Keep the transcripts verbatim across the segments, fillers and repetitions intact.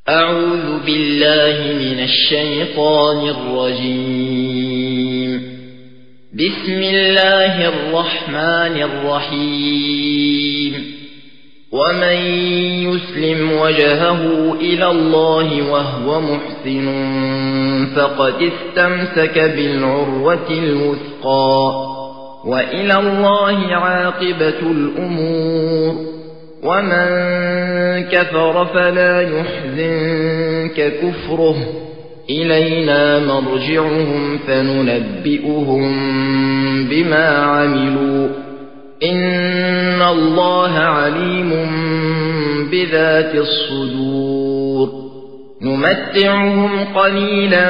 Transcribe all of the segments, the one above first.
أعوذ بالله من الشيطان الرجيم. بسم الله الرحمن الرحيم. ومن يسلم وجهه إلى الله وهو محسن فقد استمسك بالعروة الوثقى وإلى الله عاقبة الأمور. ومن كفر فلا يحزنك كفره إلينا مرجعهم فننبئهم بما عملوا إن الله عليم بذات الصدور. نمتعهم قليلا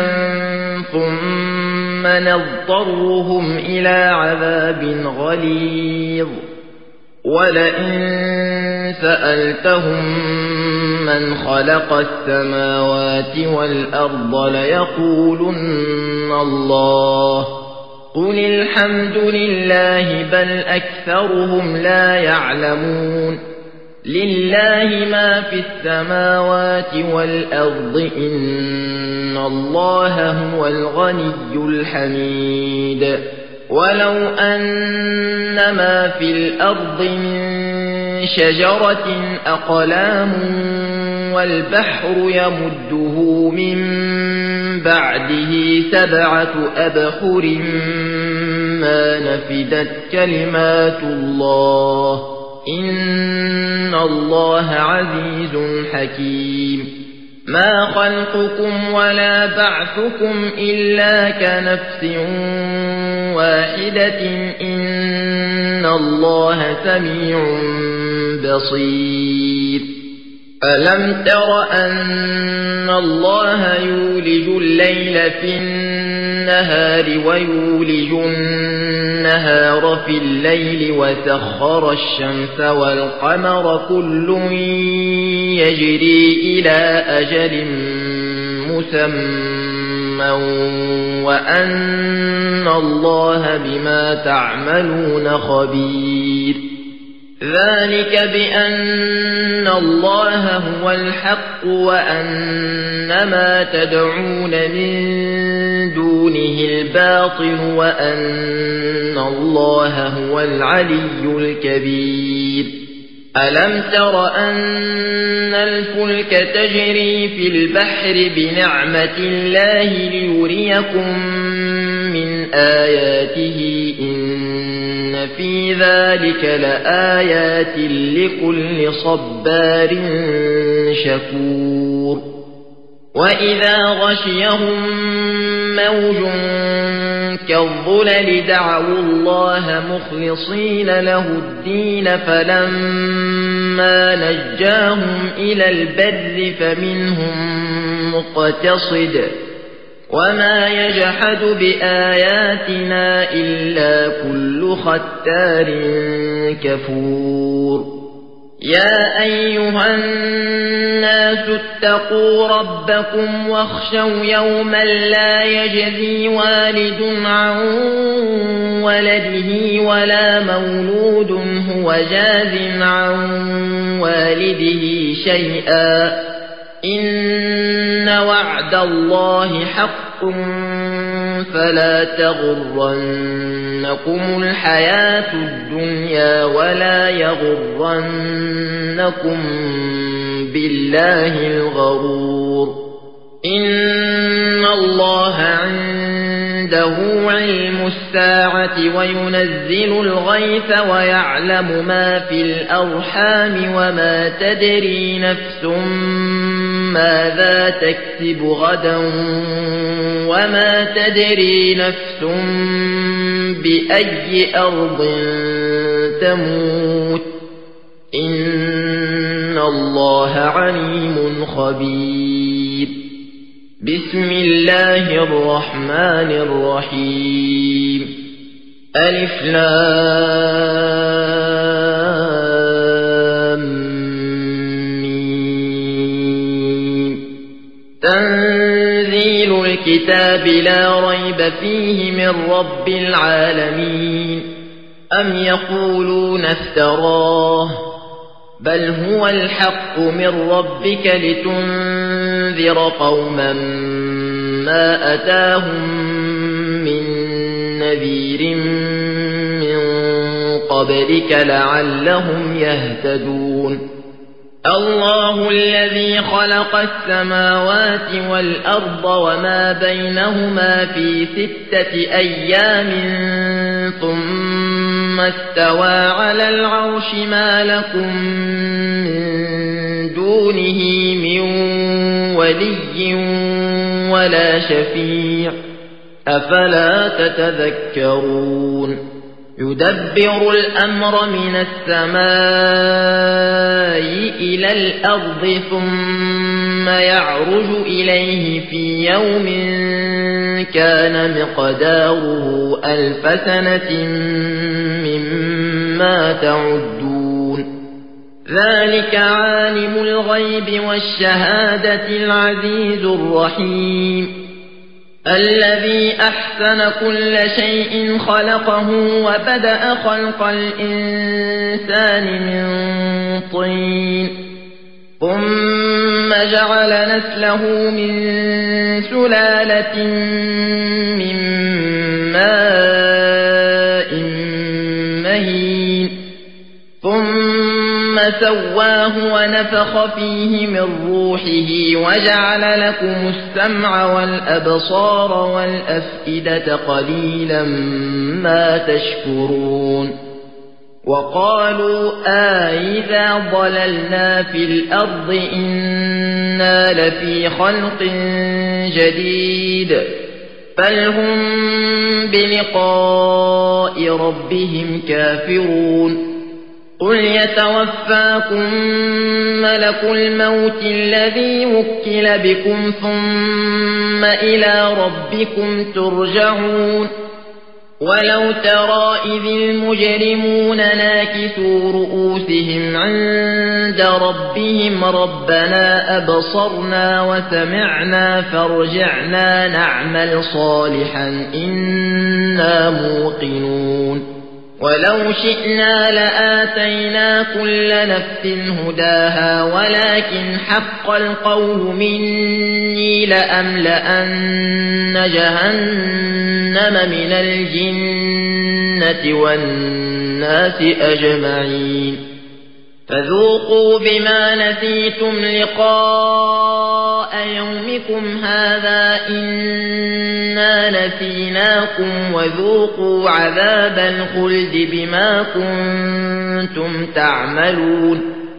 ثم نضطرهم إلى عذاب غليظ. ولئن سألتهم من خلق السماوات والأرض ليقولن الله قل الحمد لله بل أكثرهم لا يعلمون. لله ما في السماوات والأرض إن الله هو الغني الحميد. ولو أن ما في الأرض من شجرة أقلام والبحر يمده من بعده سبعة أبحر ما نفدت كلمات الله إن الله عزيز حكيم. ما خلقكم ولا بعثكم إلا كنفس واحدة إن الله سميع بصير. ألم تر أن الله يولج الليل في النهار ويولج النهار في الليل وسخر الشمس والقمر كل يجري إلى أجل مسمى وأن الله بما تعملون خبير. ذلك بأن الله هو الحق وأن ما تدعون من دونه الباطل وأن الله هو العلي الكبير. ألم تر أن الفلك تجري في البحر بنعمة الله ليريكم من آياته إن في ذلك لآيات لكل صبار شكور. وإذا غشيهم موج كالظلل دعوا الله مخلصين له الدين فلما نجاهم إلى البر فمنهم مقتصد وما يجحد بآياتنا إلا كل ختار كفور. يا أيها الناس اتقوا ربكم واخشوا يوما لا يجزي والد عن ولده ولا مولود هو جاز عن والده شيئا إن وعد الله حق فلا تغرنكم الحياة الدنيا ولا يغرنكم بالله الغرور. إن الله عنده علم الساعة وينزل الغيث ويعلم ما في الأرحام وما تدري نفس ماذا تكسب غدا وما تدري نفس بأي أرض تموت إن الله عليم خبير. بسم الله الرحمن الرحيم. ألف لام ميم. تنزيل الكتاب لا ريب فيه من رب العالمين. أم يقولون افتراه بل هو الحق من ربك لتنذر لتنذر قوما ما أتاهم من نذير من قبلك لعلهم يهتدون الله الذي خلق السماوات والأرض وما بينهما في ستة أيام ثم استوى على العرش ما لكم من دونه من ولي ولا شفيع أفلا تتذكرون يدبر الأمر من السماء إلى الأرض ثم يعرج إليه في يوم كان مقداره ألف سنة مما تعدون ذلك عالم الغيب والشهادة العزيز الرحيم الذي أحسن كل شيء خلقه وبدأ خلق الإنسان من طين ثم جعل نسله من سلالة من ماء مهين ثم سواه ونفخ فيه من روحه وجعل لكم السمع والأبصار والأفئدة قليلا ما تشكرون وقالوا أإذا ضللنا في الأرض إنا لفي خلق جديد بل هم بلقاء ربهم كافرون قل يتوفاكم ملك الموت الذي وكل بكم ثم إلى ربكم ترجعون ولو ترى إذ المجرمون ناكثوا رؤوسهم عند ربهم ربنا أبصرنا وسمعنا فارجعنا نعمل صالحا إنا موقنون ولو شئنا لآتينا كل نفس هداها ولكن حق القول مني لأملأن جهنم من الجنة والناس أجمعين فذوقوا بما نسيتم لقاء يومكم هذا إنا نسيناكم وذوقوا عذاب الخلد بما كنتم تعملون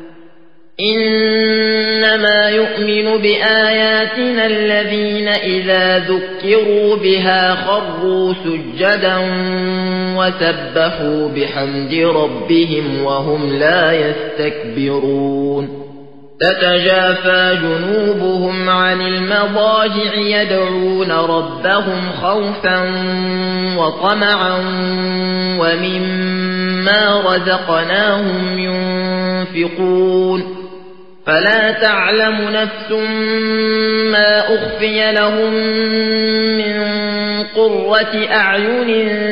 إنما يؤمن بآياتنا الذين إذا ذكروا بها خروا سجدا وسبحوا بحمد ربهم وهم لا يستكبرون تتجافى جنوبهم عن المضاجع يدعون ربهم خوفا وطمعا ومما رزقناهم ينفقون فلا تعلم نفس ما أخفي لهم من قرة أعين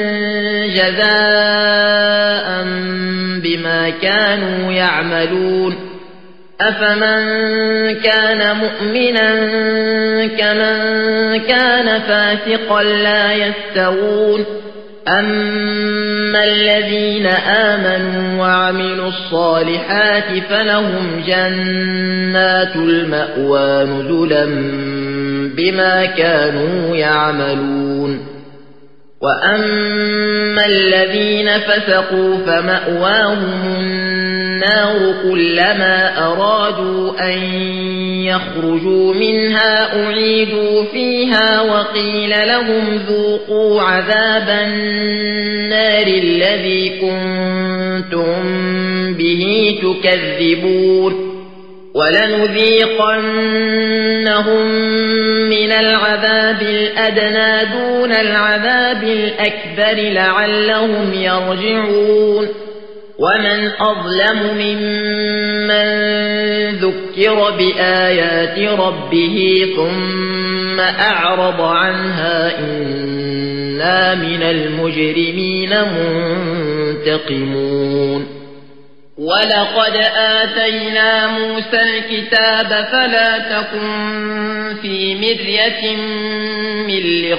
جزاء بما كانوا يعملون أفمن كان مؤمنا كمن كان فاسقا لا يستوون أما الذين آمنوا وعملوا الصالحات فلهم جنات المأوى نزلا بما كانوا يعملون وأما الذين فسقوا فمأواهم النار كلما أرادوا أن يخرجوا منها أعيدوا فيها وقيل لهم ذوقوا عذاب النار الذي كنتم به تكذبون ولنذيقنهم من العذاب الأدنى دون العذاب الأكبر لعلهم يرجعون ومن أظلم ممن ذكر بآيات ربه ثم أعرض عنها إنا من المجرمين منتقمون ولقد آتينا موسى الكتاب فلا تكن في مرية من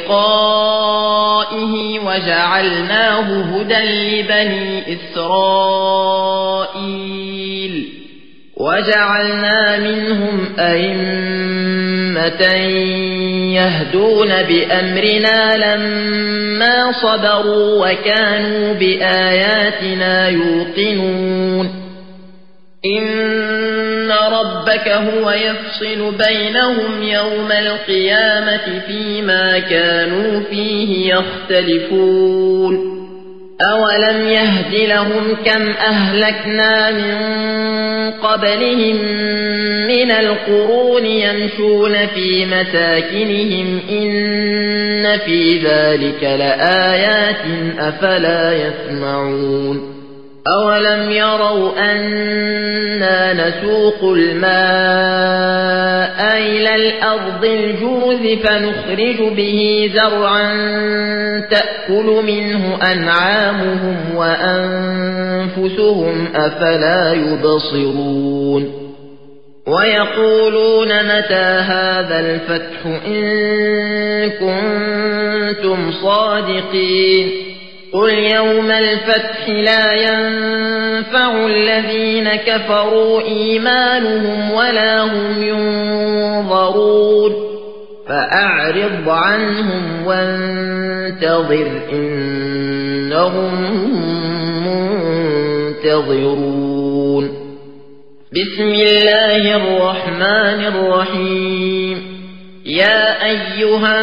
لقائه وجعلناه هدى لبني إسرائيل وجعلنا منهم أئمة يهدون بأمرنا لما صبروا وكانوا بآياتنا يوقنون إن ربك هو يفصل بينهم يوم القيامة فيما كانوا فيه يختلفون أولم يهد لهم كم أهلكنا من قبلهم من القرون يمشون في مساكنهم إن في ذلك لآيات أفلا يسمعون أولم يروا أنا نسوق الماء إلى الأرض الجرز فنخرج به زرعا تأكل منه أنعامهم وأنفسهم أفلا يبصرون ويقولون متى هذا الفتح إن كنتم صادقين قل يوم الفتح لا ينفع الذين كفروا إيمانهم ولا هم ينظرون فأعرض عنهم وانتظر إنهم منتظرون بسم الله الرحمن الرحيم يا أيها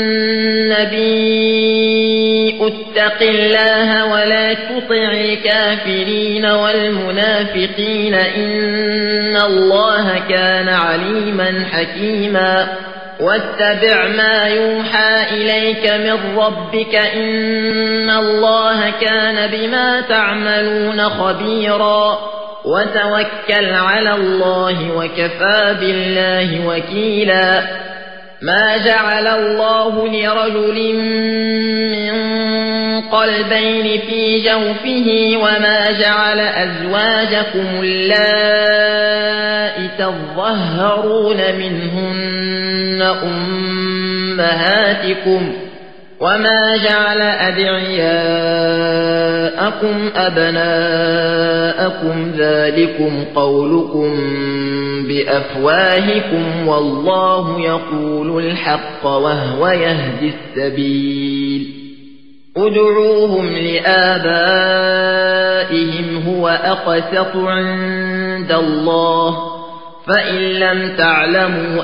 النبي اتق الله ولا تطع الكافرين والمنافقين إن الله كان عليما حكيما واتبع ما يوحى إليك من ربك إن الله كان بما تعملون خبيرا وتوكل على الله وكفى بالله وكيلا ما جعل الله لرجل من قلبين في جوفه وما جعل أزواجكم اللائي تظهرون منهن أمهاتكم وما جعل أدعياءكم أبناءكم ذلكم قولكم بأفواهكم والله يقول الحق وهو يهدي السبيل ادعوهم لآبائهم هو أقسط عند الله فإن لم تعلموا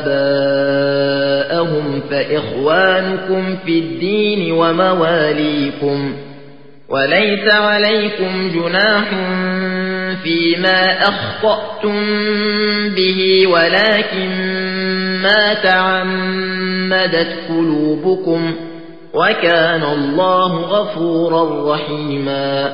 آباءهم فإخوانكم في الدين ومواليكم وليس عليكم جناح فيما أخطأتم به ولكن ما تعمدت قلوبكم وكان الله غفورا رحيما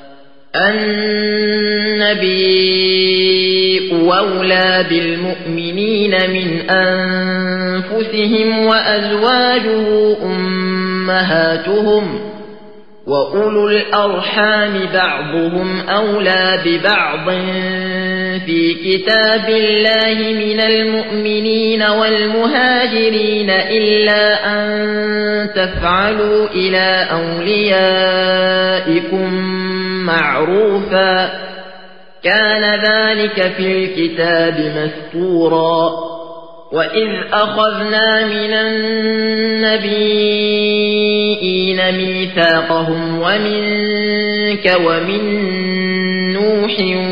النبي أولى بالمؤمنين من أنفسهم وأزواجه أمهاتهم وأولو الأرحام بعضهم أولى ببعض في كتاب الله من المؤمنين والمهاجرين إلا أن تفعلوا إلى أوليائكم معروفا كان ذلك في الكتاب مسطورا وإذ أخذنا من النبيين ميثاقهم ومنك ومن نوح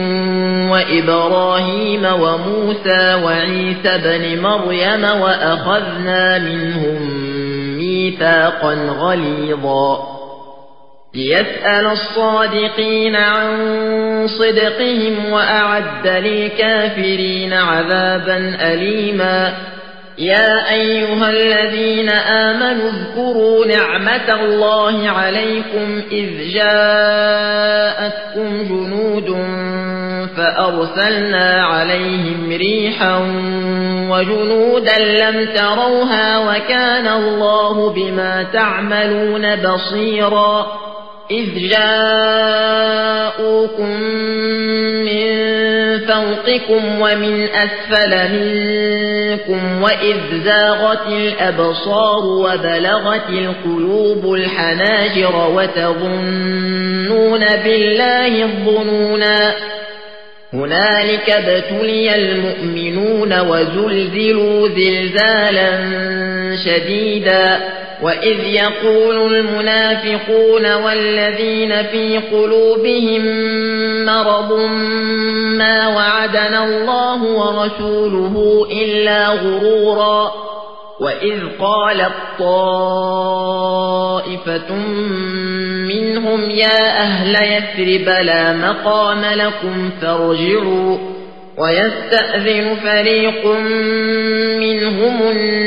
وإبراهيم وموسى وعيسى بن مريم وأخذنا منهم ميثاقا غليظا ليسأل الصادقين عن صدقهم وأعد للكافرين عذابا أليما يا أيها الذين آمنوا اذكروا نعمة الله عليكم إذ جاءتكم جنود فأرسلنا عليهم ريحا وجنودا لم تروها وكان الله بما تعملون بصيرا إذ جاءوكم من فوقكم ومن أسفل منكم وإذ زاغت الأبصار وبلغت القلوب الحناجر وتظنون بالله الظنونا هنالك ابتلي المؤمنون وزلزلوا زلزالا شديدا وإذ يقول المنافقون والذين في قلوبهم مرض ما وعدنا الله ورسوله إلا غرورا وإذ قالت طائفة منهم يا أهل يثرب لا مقام لكم فارجعوا ويستأذن فريق منهم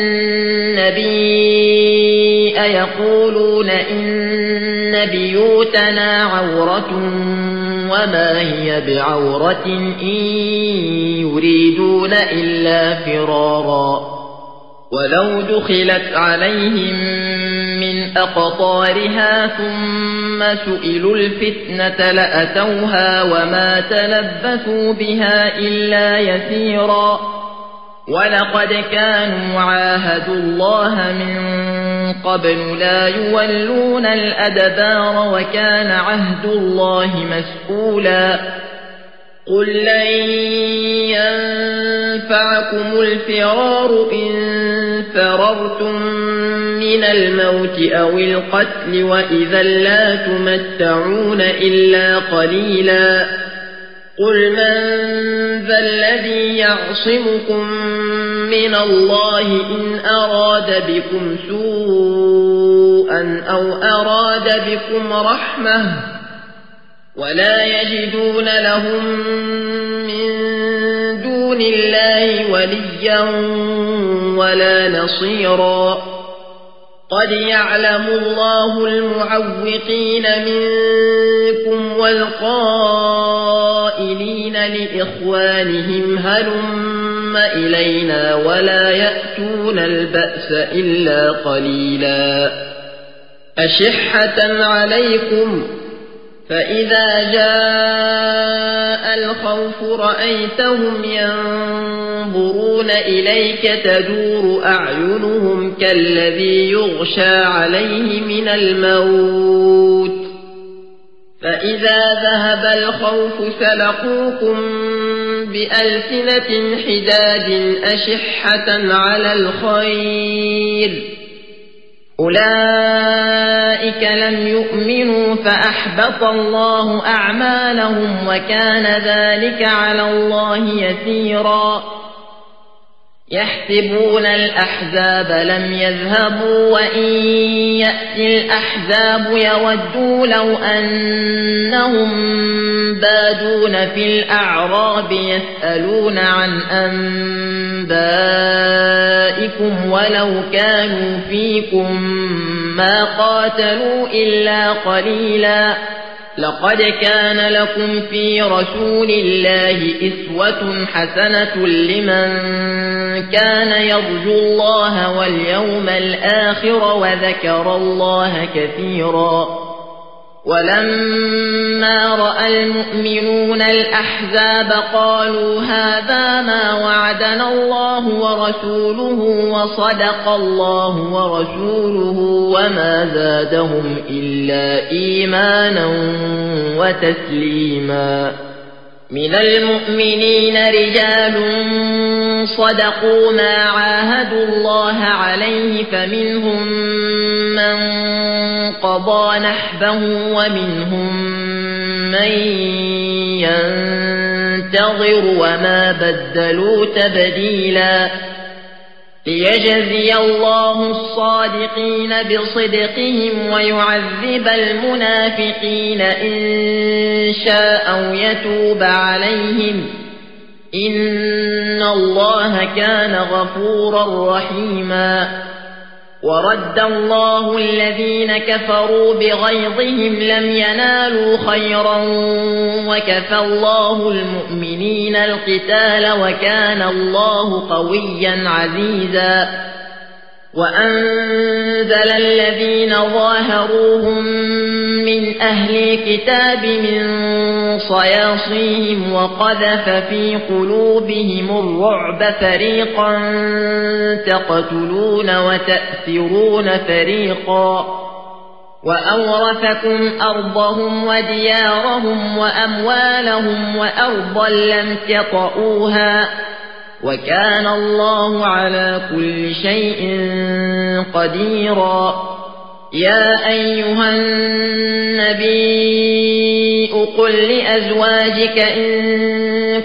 النبي يقولون إن بيوتنا عورة وما هي بعورة إن يريدون إلا فرارا ولو دخلت عليهم من أقطارها ثم سئلوا الفتنة لأتوها وما تلبثوا بها إلا يسيرا ولقد كانوا عاهدوا الله من قبل لا يولون الأدبار وكان عهد الله مسؤولا قل لن ينفعكم الفرار إن فررتم من الموت أو القتل وإذا لا تمتعون إلا قليلا قل من ذا الذي يعصمكم من الله إن أراد بكم سوءا أو أراد بكم رحمة ولا يجدون لهم من دون الله وليا ولا نصيرا قد يعلم الله المعوقين منكم والقائلين لإخوانهم هلم إلينا ولا يأتون البأس إلا قليلا أشحة عليكم فإذا جاء الخوف رأيتهم ينظرون إليك تدور أعينهم كالذي يغشى عليه من الموت فإذا ذهب الخوف سلقوكم بألسنة حداد أشحة على الخير أولئك لم يؤمنوا فأحبط الله أعمالهم وكان ذلك على الله يسيرا يحسبون الأحزاب لم يذهبوا وإن يأتي الأحزاب يودوا لو أنهم بادون في الأعراب يسألون عن أنبائكم ولو كانوا فيكم ما قاتلوا إلا قليلا لقد كان لكم في رسول الله إسوة حسنة لمن كان يرجو الله واليوم الآخر وذكر الله كثيرا ولما رأى المؤمنون الأحزاب قالوا هذا ما وعدنا الله ورسوله وصدق الله ورسوله وما زادهم إلا إيمانا وتسليما من المؤمنين رجال صدقوا ما عاهدوا الله عليه فمنهم من قضى نحبه ومنهم من ينتظر وما بدلوا تبديلا ليجزي الله الصادقين بصدقهم ويعذب المنافقين إن شاء أو يتوب عليهم إن الله كان غفورا رحيما ورد الله الذين كفروا بغيظهم لم ينالوا خيرا وكفى الله المؤمنين القتال وكان الله قويا عزيزا وأنزل الذين ظاهروهم من أهل الكتاب من صياصيهم وقذف في قلوبهم الرعب فريقا تقتلون وتأسرون فريقا وأورثكم أرضهم وديارهم وأموالهم وأرضا لم تطئوها وكان الله على كل شيء قديرا. يا أيها النبي قل لأزواجك إن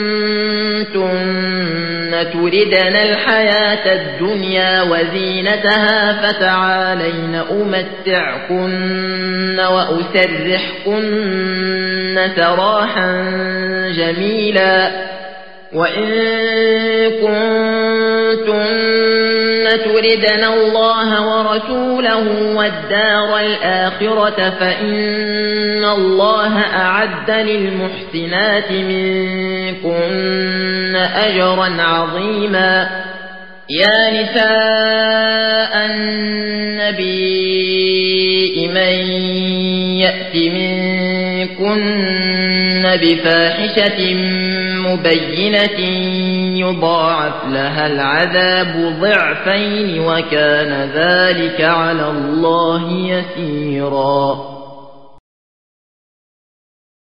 كنتن تردن الحياة الدنيا وزينتها فتعالين أمتعكن وأسرحكن سراحا جميلا. وإن كنتن تردن الله ورسوله والدار الآخرة فإن الله أعد للمحسنات منكن أجرا عظيما. يا نساء النبي من يأت منكن بفاحشة مبينة يضاعف لها العذاب ضعفين وكان ذلك على الله يسيرا.